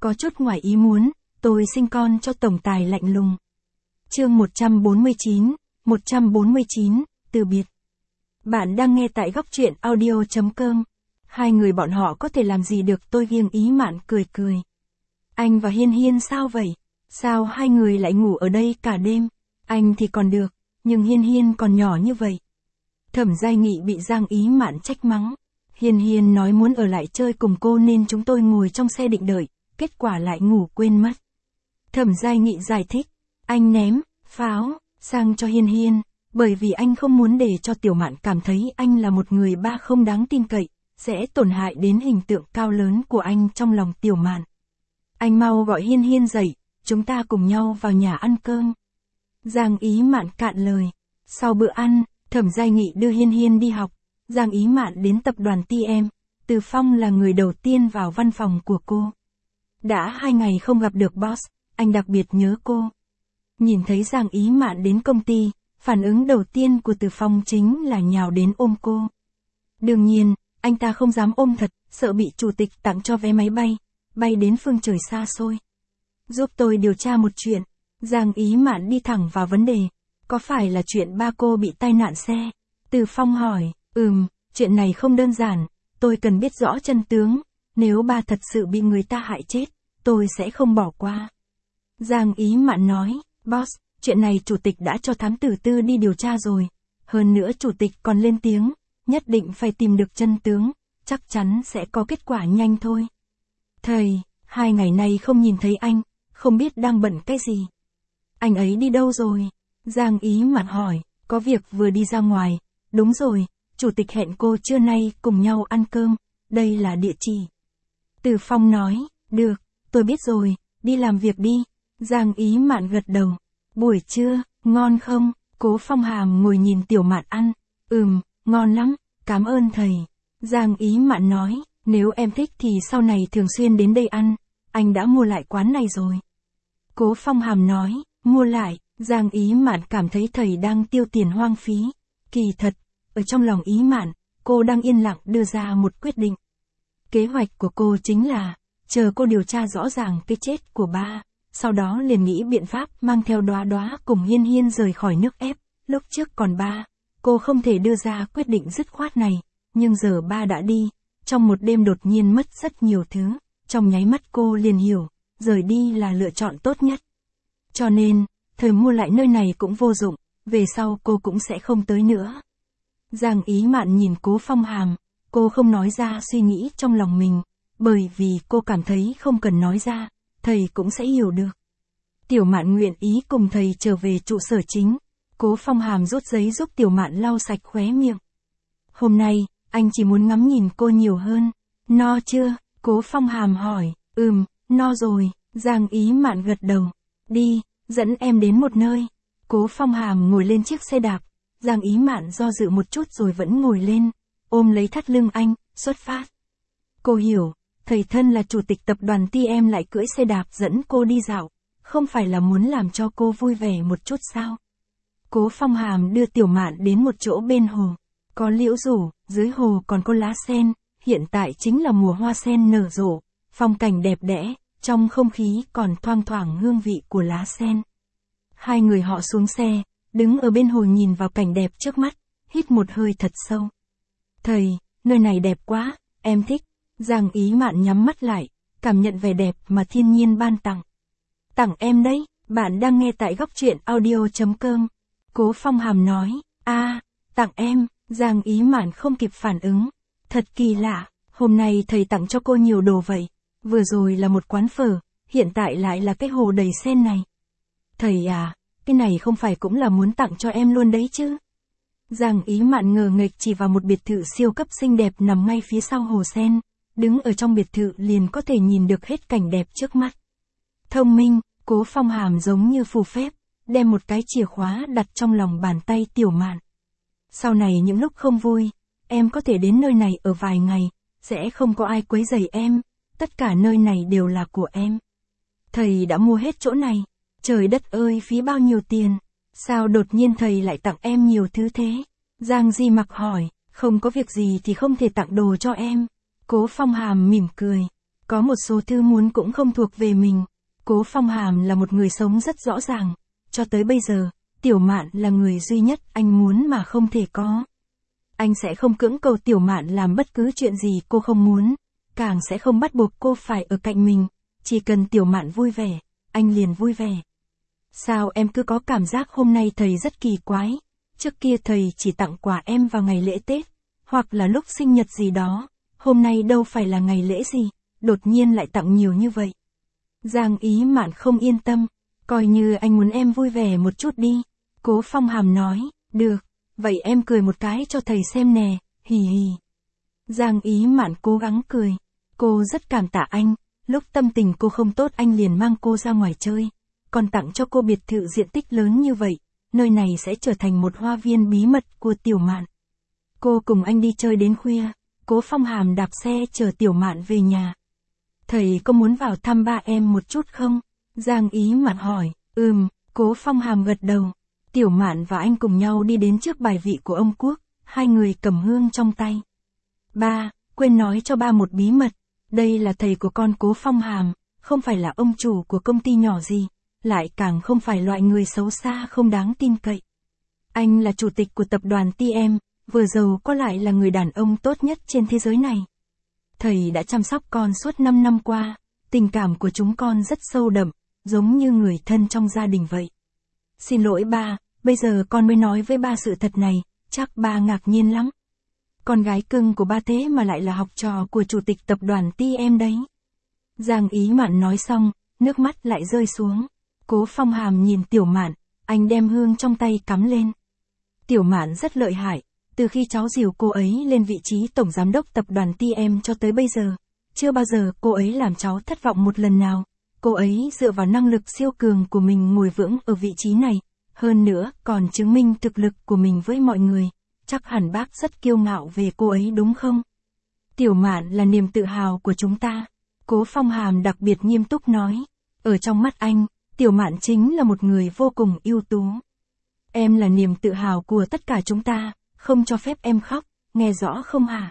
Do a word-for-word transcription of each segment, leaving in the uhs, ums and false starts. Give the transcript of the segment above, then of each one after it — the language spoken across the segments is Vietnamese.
có chút ngoài ý muốn, tôi sinh con cho tổng tài lạnh lùng. Chương một trăm bốn mươi chín, một trăm bốn mươi chín, từ biệt. Bạn đang nghe tại góc truyện audio chấm com. Hai người bọn họ có thể làm gì được, tôi nghiêng ý Mạn cười cười. Anh và Hiên Hiên sao vậy? Sao hai người lại ngủ ở đây cả đêm? Anh thì còn được, nhưng Hiên Hiên còn nhỏ như vậy. Thẩm Giai Nghị bị Giang Ý Mạn trách mắng. Hiên Hiên nói muốn ở lại chơi cùng cô nên chúng tôi ngồi trong xe định đợi, kết quả lại ngủ quên mất. Thẩm Giai Nghị giải thích, anh ném pháo sang cho Hiên Hiên, bởi vì anh không muốn để cho Tiểu Mạn cảm thấy anh là một người ba không đáng tin cậy, sẽ tổn hại đến hình tượng cao lớn của anh trong lòng Tiểu Mạn. Anh mau gọi Hiên Hiên dậy, chúng ta cùng nhau vào nhà ăn cơm. Giang Ý Mạn cạn lời. Sau bữa ăn, Thẩm Giai Nghị đưa Hiên Hiên đi học. Giang Ý Mạn đến tập đoàn tê em, Từ Phong là người đầu tiên vào văn phòng của cô. Đã hai ngày không gặp được boss, anh đặc biệt nhớ cô. Nhìn thấy Giang Ý Mạn đến công ty, phản ứng đầu tiên của Từ Phong chính là nhào đến ôm cô. Đương nhiên, anh ta không dám ôm thật, sợ bị chủ tịch tặng cho vé máy bay, bay đến phương trời xa xôi. Giúp tôi điều tra một chuyện. Giang Ý Mạn đi thẳng vào vấn đề. Có phải là chuyện ba cô bị tai nạn xe? Từ Phong hỏi. Ừm, chuyện này không đơn giản, tôi cần biết rõ chân tướng, nếu ba thật sự bị người ta hại chết, tôi sẽ không bỏ qua. Giang Ý Mạn nói, boss, chuyện này chủ tịch đã cho thám tử tư đi điều tra rồi, hơn nữa chủ tịch còn lên tiếng, nhất định phải tìm được chân tướng, chắc chắn sẽ có kết quả nhanh thôi. Thầy, hai ngày nay không nhìn thấy anh, không biết đang bận cái gì. Anh ấy đi đâu rồi? Giang Ý Mạn hỏi, có việc vừa đi ra ngoài. Đúng rồi, chủ tịch hẹn cô trưa nay cùng nhau ăn cơm, đây là địa chỉ. Từ Phong nói, được, tôi biết rồi, đi làm việc đi. Giang Ý Mạn gật đầu. Buổi trưa, ngon không? Cố Phong Hàm ngồi nhìn Tiểu Mạn ăn. Ừm, ngon lắm, cảm ơn thầy. Giang Ý Mạn nói, nếu em thích thì sau này thường xuyên đến đây ăn, anh đã mua lại quán này rồi. Cố Phong Hàm nói, mua lại. Giang Ý Mạn cảm thấy thầy đang tiêu tiền hoang phí. Kỳ thật, ở trong lòng Ý Mạn, cô đang yên lặng đưa ra một quyết định. Kế hoạch của cô chính là, chờ cô điều tra rõ ràng cái chết của ba, sau đó liền nghĩ biện pháp mang theo Đóa Đóa cùng Hiên Hiên rời khỏi nước ép. Lúc trước còn ba, cô không thể đưa ra quyết định dứt khoát này, nhưng giờ ba đã đi, trong một đêm đột nhiên mất rất nhiều thứ, trong nháy mắt cô liền hiểu, rời đi là lựa chọn tốt nhất. Cho nên, thời mua lại nơi này cũng vô dụng, về sau cô cũng sẽ không tới nữa. Giang Ý Mạn nhìn Cố Phong Hàm, cô không nói ra suy nghĩ trong lòng mình, bởi vì cô cảm thấy không cần nói ra, thầy cũng sẽ hiểu được. Tiểu Mạn nguyện ý cùng thầy trở về trụ sở chính. Cố Phong Hàm rút giấy giúp Tiểu Mạn lau sạch khóe miệng. Hôm nay, anh chỉ muốn ngắm nhìn cô nhiều hơn. No chưa? Cố Phong Hàm hỏi. Ừm, no rồi. Giang Ý Mạn gật đầu. Đi, dẫn em đến một nơi. Cố Phong Hàm ngồi lên chiếc xe đạp. Giang Ý Mạn do dự một chút rồi vẫn ngồi lên, ôm lấy thắt lưng anh, xuất phát. Cô hiểu, thầy thân là chủ tịch tập đoàn tê em lại cưỡi xe đạp dẫn cô đi dạo, không phải là muốn làm cho cô vui vẻ một chút sao? Cố Phong Hàm đưa Tiểu Mạn đến một chỗ bên hồ, có liễu rủ, dưới hồ còn có lá sen, hiện tại chính là mùa hoa sen nở rộ, phong cảnh đẹp đẽ, trong không khí còn thoang thoảng hương vị của lá sen. Hai người họ xuống xe, đứng ở bên hồ nhìn vào cảnh đẹp trước mắt, hít một hơi thật sâu. Thầy, nơi này đẹp quá, em thích. Giang Ý Mạn nhắm mắt lại, cảm nhận vẻ đẹp mà thiên nhiên ban tặng. Tặng em đấy, bạn đang nghe tại góc truyện audio chấm com. Cố Phong Hàm nói, a, à, tặng em. Giang Ý Mạn không kịp phản ứng. Thật kỳ lạ, hôm nay thầy tặng cho cô nhiều đồ vậy. Vừa rồi là một quán phở, hiện tại lại là cái hồ đầy sen này. Thầy à, cái này không phải cũng là muốn tặng cho em luôn đấy chứ? Giang Ý Mạn ngờ nghệch chỉ vào một biệt thự siêu cấp xinh đẹp nằm ngay phía sau hồ sen, đứng ở trong biệt thự liền có thể nhìn được hết cảnh đẹp trước mắt. Thông minh, Cố Phong Hàm giống như phù phép, đem một cái chìa khóa đặt trong lòng bàn tay Tiểu Mạn. Sau này những lúc không vui, em có thể đến nơi này ở vài ngày, sẽ không có ai quấy rầy em, tất cả nơi này đều là của em. Thầy đã mua hết chỗ này, trời đất ơi phí bao nhiêu tiền, sao đột nhiên thầy lại tặng em nhiều thứ thế? Giang Di Mặc hỏi, không có việc gì thì không thể tặng đồ cho em. Cố Phong Hàm mỉm cười, Có một số thứ muốn cũng không thuộc về mình. Cố Phong Hàm là một người sống rất rõ ràng. Cho tới bây giờ, Tiểu Mạn là người duy nhất anh muốn mà không thể có. Anh sẽ không cưỡng cầu Tiểu Mạn làm bất cứ chuyện gì cô không muốn, càng sẽ không bắt buộc cô phải ở cạnh mình. Chỉ cần Tiểu Mạn vui vẻ, anh liền vui vẻ. Sao em cứ có cảm giác hôm nay thầy rất kỳ quái? Trước kia thầy chỉ tặng quà em vào ngày lễ Tết, hoặc là lúc sinh nhật gì đó. Hôm nay đâu phải là ngày lễ gì, đột nhiên lại tặng nhiều như vậy. Giang Ý Mạn không yên tâm, coi như anh muốn em vui vẻ một chút đi. Cố Phong Hàm nói, được, vậy em cười một cái cho thầy xem nè, hì hì. Giang Ý Mạn cố gắng cười, cô rất cảm tạ anh, lúc tâm tình cô không tốt anh liền mang cô ra ngoài chơi, còn tặng cho cô biệt thự diện tích lớn như vậy, nơi này sẽ trở thành một hoa viên bí mật của Tiểu Mạn. Cô cùng anh đi chơi đến khuya, Cố Phong Hàm đạp xe chở Tiểu Mạn về nhà. Thầy có muốn vào thăm ba em một chút không? Giang Ý Mạn hỏi, ừm, Cố Phong Hàm gật đầu. Tiểu Mạn và anh cùng nhau đi đến trước bài vị của ông Quốc, hai người cầm hương trong tay. Ba, quên nói cho ba một bí mật, đây là thầy của con Cố Phong Hàm, không phải là ông chủ của công ty nhỏ gì, lại càng không phải loại người xấu xa không đáng tin cậy. Anh là chủ tịch của tập đoàn tê em, vừa giàu có lại là người đàn ông tốt nhất trên thế giới này. Thầy đã chăm sóc con suốt năm năm qua, tình cảm của chúng con rất sâu đậm, giống như người thân trong gia đình vậy. Xin lỗi ba, bây giờ con mới nói với ba sự thật này, chắc ba ngạc nhiên lắm. Con gái cưng của ba thế mà lại là học trò của chủ tịch tập đoàn tê em đấy. Giang Ý Mạn nói xong, nước mắt lại rơi xuống. Cố Phong Hàm nhìn Tiểu Mạn, anh đem hương trong tay cắm lên. Tiểu Mạn rất lợi hại, từ khi cháu dìu cô ấy lên vị trí tổng giám đốc tập đoàn tê em cho tới bây giờ, chưa bao giờ cô ấy làm cháu thất vọng một lần nào. Cô ấy dựa vào năng lực siêu cường của mình ngồi vững ở vị trí này, hơn nữa còn chứng minh thực lực của mình với mọi người. Chắc hẳn bác rất kiêu ngạo về cô ấy đúng không? Tiểu Mạn là niềm tự hào của chúng ta. Cố Phong Hàm đặc biệt nghiêm túc nói. Ở trong mắt anh, Tiểu Mạn chính là một người vô cùng ưu tú. Em là niềm tự hào của tất cả chúng ta, không cho phép em khóc, nghe rõ không hả?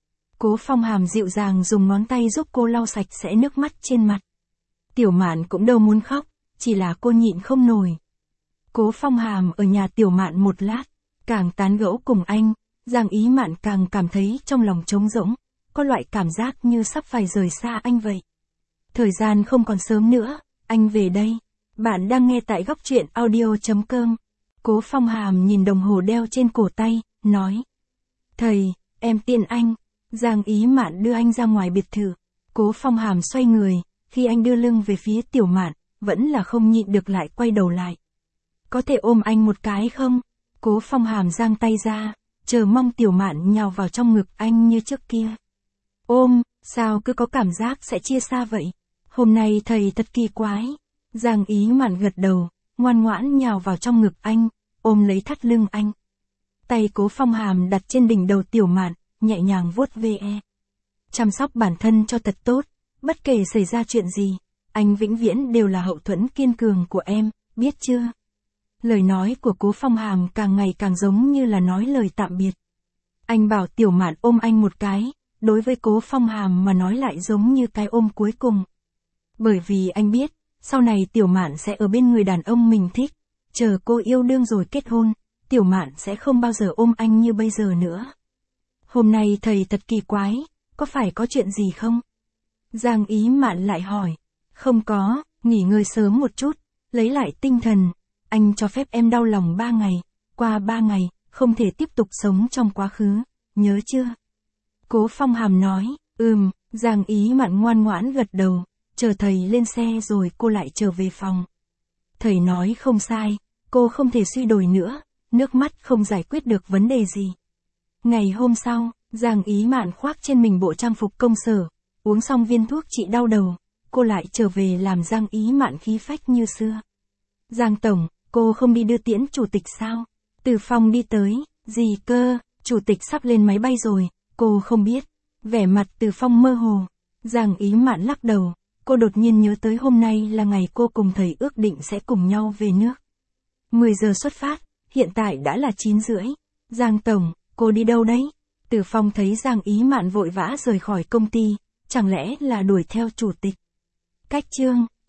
Cố Phong Hàm dịu dàng dùng ngón tay giúp cô lau sạch sẽ nước mắt trên mặt. Tiểu Mạn cũng đâu muốn khóc, chỉ là cô nhịn không nổi. Cố Phong Hàm ở nhà Tiểu Mạn một lát, càng tán gẫu cùng anh, Giang Ý Mạn càng cảm thấy trong lòng trống rỗng, có loại cảm giác như sắp phải rời xa anh vậy. Thời gian không còn sớm nữa, anh về đây. Bạn đang nghe tại góc truyện audio chấm com. Cố Phong Hàm nhìn đồng hồ đeo trên cổ tay, nói. Thầy, em tiện anh. Giang Ý Mạn đưa anh ra ngoài biệt thự. Cố Phong Hàm xoay người, khi anh đưa lưng về phía Tiểu Mạn, vẫn là không nhịn được lại quay đầu lại. Có thể ôm anh một cái không? Cố Phong Hàm giang tay ra, chờ mong Tiểu Mạn nhào vào trong ngực anh như trước kia. Ôm, sao cứ có cảm giác sẽ chia xa vậy? Hôm nay thầy thật kỳ quái. Giang Ý Mạn gật đầu, ngoan ngoãn nhào vào trong ngực anh, ôm lấy thắt lưng anh. Tay Cố Phong Hàm đặt trên đỉnh đầu Tiểu Mạn, nhẹ nhàng vuốt ve. Chăm sóc bản thân cho thật tốt, bất kể xảy ra chuyện gì, anh vĩnh viễn đều là hậu thuẫn kiên cường của em, biết chưa? Lời nói của Cố Phong Hàm càng ngày càng giống như là nói lời tạm biệt. Anh bảo Tiểu Mạn ôm anh một cái, đối với Cố Phong Hàm mà nói lại giống như cái ôm cuối cùng. Bởi vì anh biết, sau này Tiểu Mạn sẽ ở bên người đàn ông mình thích, chờ cô yêu đương rồi kết hôn, Tiểu Mạn sẽ không bao giờ ôm anh như bây giờ nữa. Hôm nay thầy thật kỳ quái, có phải có chuyện gì không? Giang Ý Mạn lại hỏi. Không có, nghỉ ngơi sớm một chút, lấy lại tinh thần. Anh cho phép em đau lòng ba ngày, qua ba ngày, không thể tiếp tục sống trong quá khứ, nhớ chưa? Cố Phong Hàm nói, ừm, Giang Ý Mạn ngoan ngoãn gật đầu, chờ thầy lên xe rồi cô lại trở về phòng. Thầy nói không sai, cô không thể suy đồi nữa, nước mắt không giải quyết được vấn đề gì. Ngày hôm sau, Giang Ý Mạn khoác trên mình bộ trang phục công sở, uống xong viên thuốc trị đau đầu, cô lại trở về làm Giang Ý Mạn khí phách như xưa. Giang Tổng, cô không đi đưa tiễn chủ tịch sao? Từ phòng đi tới, gì cơ, chủ tịch sắp lên máy bay rồi, cô không biết. Vẻ mặt Từ Phong mơ hồ. Giang Ý Mạn lắc đầu, cô đột nhiên nhớ tới hôm nay là ngày cô cùng thầy ước định sẽ cùng nhau về nước. mười giờ xuất phát, hiện tại đã là chín rưỡi. Giang Tổng, cô đi đâu đấy? Từ Phong thấy Giang Ý Mạn vội vã rời khỏi công ty, chẳng lẽ là đuổi theo chủ tịch. Cách chương